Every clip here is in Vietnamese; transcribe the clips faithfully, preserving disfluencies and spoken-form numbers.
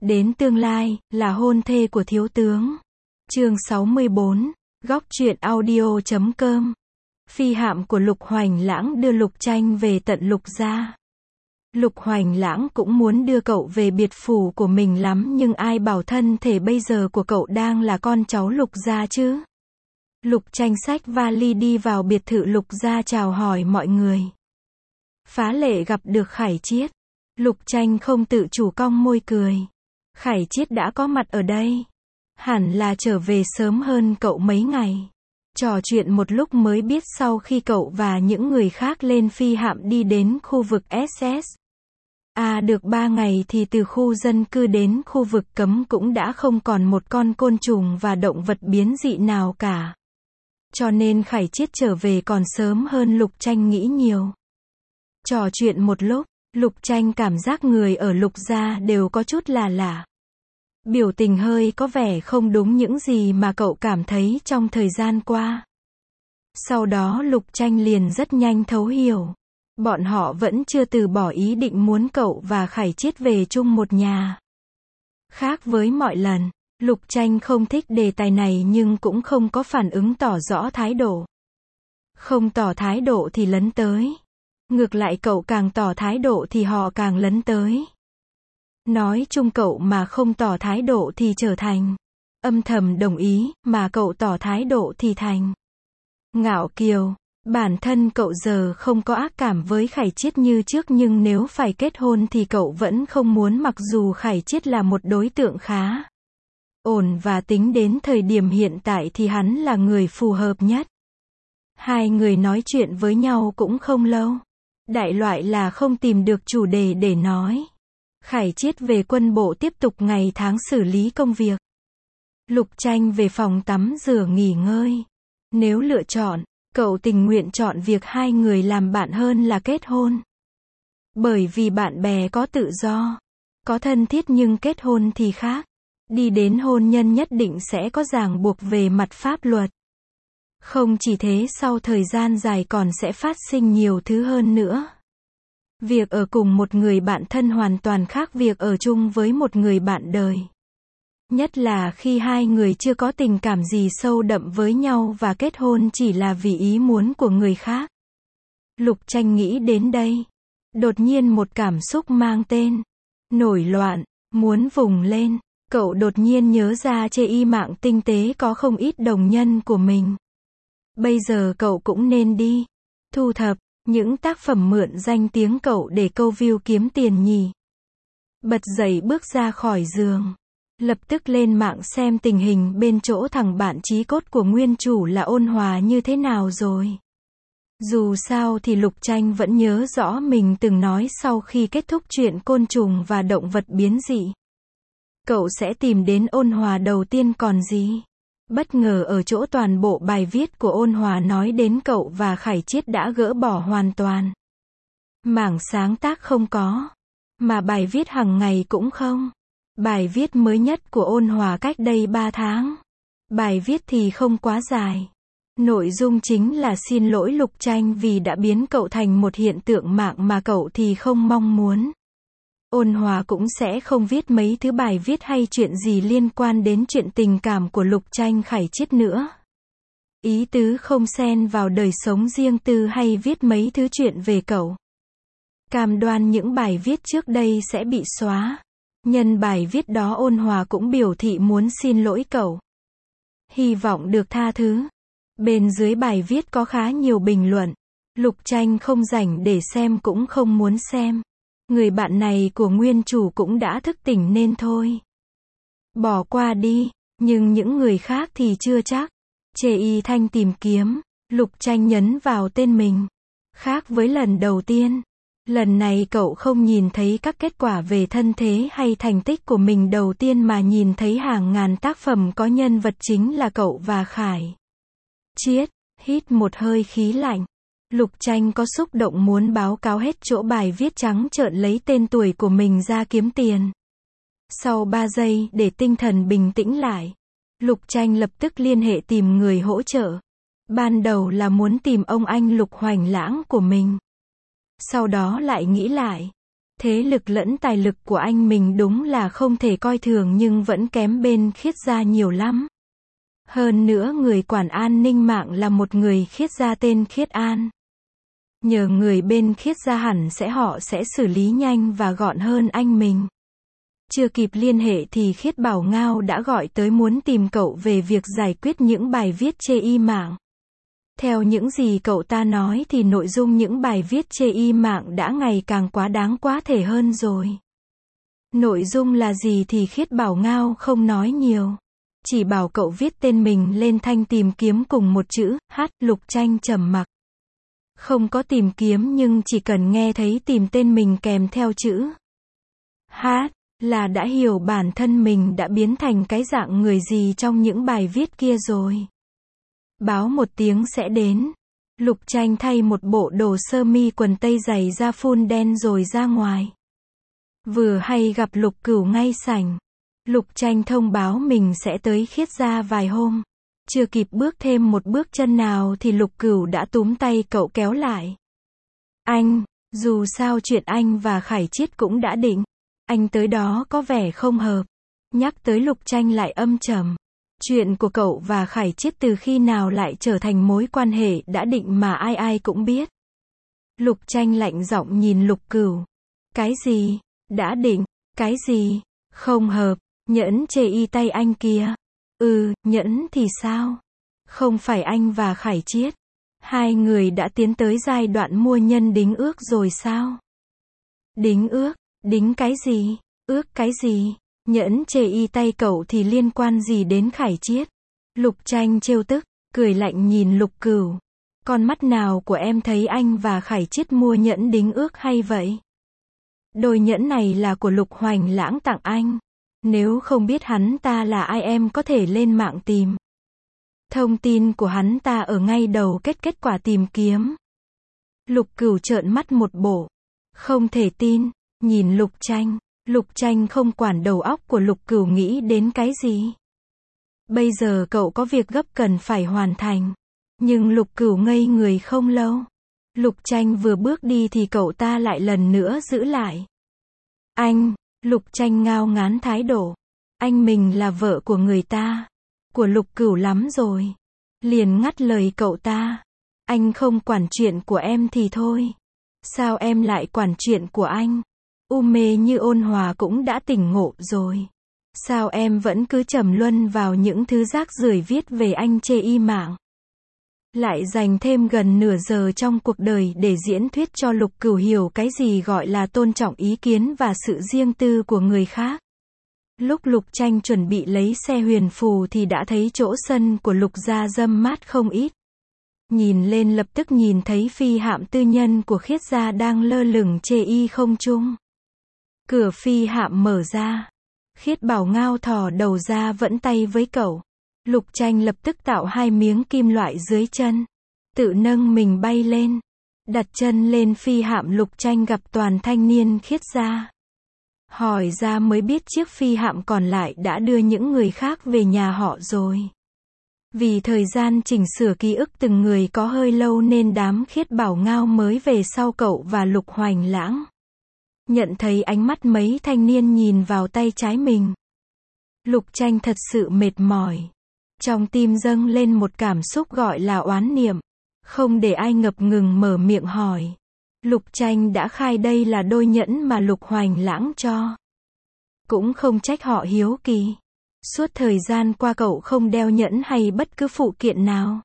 Đến tương lai, là hôn thê của thiếu tướng. Chương sáu mươi bốn, góc truyện audio chấm com. Phi hạm của Lục Hoành Lãng đưa Lục Tranh về tận Lục gia. Lục Hoành Lãng cũng muốn đưa cậu về biệt phủ của mình lắm, nhưng ai bảo thân thể bây giờ của cậu đang là con cháu Lục gia chứ. Lục Tranh xách vali đi vào biệt thự Lục gia chào hỏi mọi người. Phá lệ gặp được Khải Chiết. Lục Tranh không tự chủ cong môi cười. Khải Chiết đã có mặt ở đây. Hẳn là trở về sớm hơn cậu mấy ngày. Trò chuyện một lúc mới biết sau khi cậu và những người khác lên phi hạm đi đến khu vực ét ét. À được ba ngày thì từ khu dân cư đến khu vực cấm cũng đã không còn một con côn trùng và động vật biến dị nào cả. Cho nên Khải Chiết trở về còn sớm hơn Lục Tranh nghĩ nhiều. Trò chuyện một lúc, Lục Tranh cảm giác người ở Lục gia đều có chút là lạ. Biểu tình hơi có vẻ không đúng những gì mà cậu cảm thấy trong thời gian qua. Sau đó Lục Tranh liền rất nhanh thấu hiểu. Bọn họ vẫn chưa từ bỏ ý định muốn cậu và Khải Chiết về chung một nhà. Khác với mọi lần, Lục Tranh không thích đề tài này nhưng cũng không có phản ứng tỏ rõ thái độ. Không tỏ thái độ thì lấn tới. Ngược lại cậu càng tỏ thái độ thì họ càng lấn tới. Nói chung cậu mà không tỏ thái độ thì trở thành âm thầm đồng ý, mà cậu tỏ thái độ thì thành ngạo kiều. Bản thân cậu giờ không có ác cảm với Khải Chiết như trước, nhưng nếu phải kết hôn thì cậu vẫn không muốn, mặc dù Khải Chiết là một đối tượng khá ổn và tính đến thời điểm hiện tại thì hắn là người phù hợp nhất. Hai người nói chuyện với nhau cũng không lâu. Đại loại là không tìm được chủ đề để nói. Khải Chiết về quân bộ tiếp tục ngày tháng xử lý công việc. Lục Tranh về phòng tắm rửa nghỉ ngơi. Nếu lựa chọn, cậu tình nguyện chọn việc hai người làm bạn hơn là kết hôn. Bởi vì bạn bè có tự do, có thân thiết, nhưng kết hôn thì khác. Đi đến hôn nhân nhất định sẽ có ràng buộc về mặt pháp luật. Không chỉ thế, sau thời gian dài còn sẽ phát sinh nhiều thứ hơn nữa. Việc ở cùng một người bạn thân hoàn toàn khác việc ở chung với một người bạn đời. Nhất là khi hai người chưa có tình cảm gì sâu đậm với nhau và kết hôn chỉ là vì ý muốn của người khác. Lục Tranh nghĩ đến đây. Đột nhiên một cảm xúc mang tên nổi loạn, muốn vùng lên. Cậu đột nhiên nhớ ra chê y mạng tinh tế có không ít đồng nhân của mình. Bây giờ cậu cũng nên đi thu thập những tác phẩm mượn danh tiếng cậu để câu view kiếm tiền nhỉ. Bật dậy bước ra khỏi giường. Lập tức lên mạng xem tình hình bên chỗ thằng bạn chí cốt của nguyên chủ là Ôn Hòa như thế nào rồi. Dù sao thì Lục Tranh vẫn nhớ rõ mình từng nói sau khi kết thúc chuyện côn trùng và động vật biến dị, cậu sẽ tìm đến Ôn Hòa đầu tiên còn gì. Bất ngờ ở chỗ toàn bộ bài viết của Ôn Hòa nói đến cậu và Khải Chiết đã gỡ bỏ hoàn toàn. Mảng sáng tác không có, mà bài viết hàng ngày cũng không. Bài viết mới nhất của Ôn Hòa cách đây ba tháng. Bài viết thì không quá dài. Nội dung chính là xin lỗi Lục Tranh vì đã biến cậu thành một hiện tượng mạng mà cậu thì không mong muốn. Ôn Hòa cũng sẽ không viết mấy thứ bài viết hay chuyện gì liên quan đến chuyện tình cảm của Lục Tranh Khải Chiết nữa. Ý tứ không xen vào đời sống riêng tư hay viết mấy thứ chuyện về cậu. Cam đoan những bài viết trước đây sẽ bị xóa. Nhân bài viết đó Ôn Hòa cũng biểu thị muốn xin lỗi cậu. Hy vọng được tha thứ. Bên dưới bài viết có khá nhiều bình luận. Lục Tranh không rảnh để xem cũng không muốn xem. Người bạn này của nguyên chủ cũng đã thức tỉnh nên thôi. Bỏ qua đi, nhưng những người khác thì chưa chắc. Chê y thanh tìm kiếm, Lục Tranh nhấn vào tên mình. Khác với lần đầu tiên, lần này cậu không nhìn thấy các kết quả về thân thế hay thành tích của mình đầu tiên mà nhìn thấy hàng ngàn tác phẩm có nhân vật chính là cậu và Khải Chiết. Hít một hơi khí lạnh. Lục Tranh có xúc động muốn báo cáo hết chỗ bài viết trắng trợn lấy tên tuổi của mình ra kiếm tiền. Sau ba giây để tinh thần bình tĩnh lại, Lục Tranh lập tức liên hệ tìm người hỗ trợ. Ban đầu là muốn tìm ông anh Lục Hoành Lãng của mình. Sau đó lại nghĩ lại. Thế lực lẫn tài lực của anh mình đúng là không thể coi thường nhưng vẫn kém bên Khiết gia nhiều lắm. Hơn nữa người quản an ninh mạng là một người Khiết gia tên Khiết An. Nhờ người bên Khiết gia hẳn sẽ họ sẽ xử lý nhanh và gọn hơn anh mình. Chưa kịp liên hệ thì Khiết Bảo Ngao đã gọi tới muốn tìm cậu về việc giải quyết những bài viết chê y mạng. Theo những gì cậu ta nói thì nội dung những bài viết chê y mạng đã ngày càng quá đáng quá thể hơn rồi. Nội dung là gì thì Khiết Bảo Ngao không nói nhiều. Chỉ bảo cậu viết tên mình lên thanh tìm kiếm cùng một chữ, H, Lục Tranh trầm mặc. Không có tìm kiếm nhưng chỉ cần nghe thấy tìm tên mình kèm theo chữ H, là đã hiểu bản thân mình đã biến thành cái dạng người gì trong những bài viết kia rồi. Báo một tiếng sẽ đến. Lục Tranh thay một bộ đồ sơ mi quần tây giày da phun đen rồi ra ngoài. Vừa hay gặp Lục Cửu ngay sảnh. Lục Tranh thông báo mình sẽ tới Khiết gia vài hôm. Chưa kịp bước thêm một bước chân nào thì Lục Cửu đã túm tay cậu kéo lại. Anh, dù sao chuyện anh và Khải Chiết cũng đã định. Anh tới đó có vẻ không hợp. Nhắc tới Lục Tranh lại âm trầm. Chuyện của cậu và Khải Chiết từ khi nào lại trở thành mối quan hệ đã định mà ai ai cũng biết. Lục Tranh lạnh giọng nhìn Lục Cửu. Cái gì? Đã định? Cái gì? Không hợp. Nhẫn chê y tay anh kia. Ừ, nhẫn thì sao? Không phải anh và Khải Chiết. Hai người đã tiến tới giai đoạn mua nhân đính ước rồi sao? Đính ước? Đính cái gì? Ước cái gì? Nhẫn chê y tay cậu thì liên quan gì đến Khải Chiết? Lục Tranh trêu tức, cười lạnh nhìn Lục Cửu. Con mắt nào của em thấy anh và Khải Chiết mua nhẫn đính ước hay vậy? Đôi nhẫn này là của Lục Hoành Lãng tặng anh. Nếu không biết hắn ta là ai em có thể lên mạng tìm. Thông tin của hắn ta ở ngay đầu kết kết quả tìm kiếm. Lục Cửu trợn mắt một bộ. Không thể tin, nhìn Lục Tranh. Lục Tranh không quản đầu óc của Lục Cửu nghĩ đến cái gì. Bây giờ cậu có việc gấp cần phải hoàn thành. Nhưng Lục Cửu ngây người không lâu. Lục Tranh vừa bước đi thì cậu ta lại lần nữa giữ lại. Anh, Lục Tranh ngao ngán thái độ. Anh mình là vợ của người ta. Của Lục Cửu lắm rồi. Liền ngắt lời cậu ta. Anh không quản chuyện của em thì thôi. Sao em lại quản chuyện của anh? U mê như Ôn Hòa cũng đã tỉnh ngộ rồi. Sao em vẫn cứ trầm luân vào những thứ rác rưởi viết về anh chê y mạng? Lại dành thêm gần nửa giờ trong cuộc đời để diễn thuyết cho Lục Cửu hiểu cái gì gọi là tôn trọng ý kiến và sự riêng tư của người khác. Lúc Lục Tranh chuẩn bị lấy xe huyền phù thì đã thấy chỗ sân của Lục gia râm mát không ít. Nhìn lên lập tức nhìn thấy phi hạm tư nhân của Khiết gia đang lơ lửng chê y không trung. Cửa phi hạm mở ra. Khiết Bảo Ngao thò đầu ra vẫy tay với cậu. Lục Tranh lập tức tạo hai miếng kim loại dưới chân. Tự nâng mình bay lên. Đặt chân lên phi hạm Lục Tranh gặp toàn thanh niên Khiết gia. Hỏi ra mới biết chiếc phi hạm còn lại đã đưa những người khác về nhà họ rồi. Vì thời gian chỉnh sửa ký ức từng người có hơi lâu nên đám Khiết Bảo Ngao mới về sau cậu và Lục Hoành Lãng. Nhận thấy ánh mắt mấy thanh niên nhìn vào tay trái mình. Lục Tranh thật sự mệt mỏi. Trong tim dâng lên một cảm xúc gọi là oán niệm. Không để ai ngập ngừng mở miệng hỏi. Lục Tranh đã khai đây là đôi nhẫn mà Lục Hoành Lãng cho. Cũng không trách họ hiếu kỳ. Suốt thời gian qua cậu không đeo nhẫn hay bất cứ phụ kiện nào.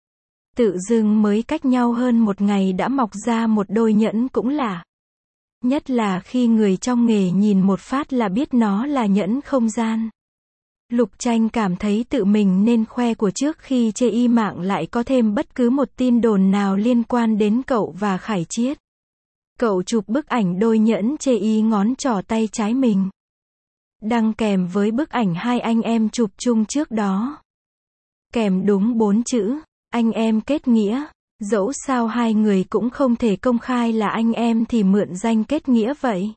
Tự dưng mới cách nhau hơn một ngày đã mọc ra một đôi nhẫn cũng lạ. Nhất là khi người trong nghề nhìn một phát là biết nó là nhẫn không gian. Lục Tranh cảm thấy tự mình nên khoe của trước khi chê y mạng lại có thêm bất cứ một tin đồn nào liên quan đến cậu và Khải Chiết. Cậu chụp bức ảnh đôi nhẫn chê y ngón trỏ tay trái mình. Đăng kèm với bức ảnh hai anh em chụp chung trước đó. Kèm đúng bốn chữ, anh em kết nghĩa. Dẫu sao hai người cũng không thể công khai là anh em thì mượn danh kết nghĩa vậy.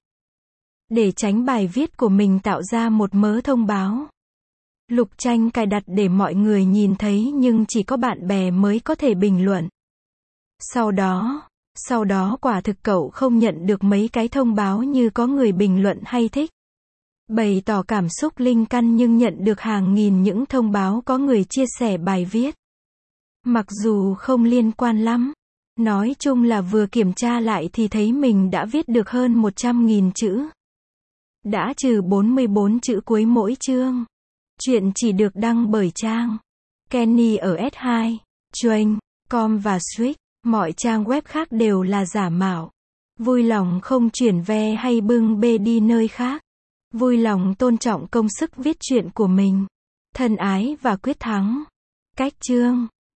Để tránh bài viết của mình tạo ra một mớ thông báo. Lục Tranh cài đặt để mọi người nhìn thấy nhưng chỉ có bạn bè mới có thể bình luận. Sau đó, Sau đó quả thực cậu không nhận được mấy cái thông báo như có người bình luận hay thích. Bày tỏ cảm xúc linh căn nhưng nhận được hàng nghìn những thông báo có người chia sẻ bài viết. Mặc dù không liên quan lắm. Nói chung là vừa kiểm tra lại thì thấy mình đã viết được hơn một trăm nghìn chữ. Đã trừ bốn mươi bốn chữ cuối mỗi chương. Chuyện chỉ được đăng bởi trang Kenny ở S hai, Train, com và Switch. Mọi trang web khác đều là giả mạo. Vui lòng không chuyển ve hay bưng bê đi nơi khác. Vui lòng tôn trọng công sức viết truyện của mình. Thân ái và quyết thắng. Cách chương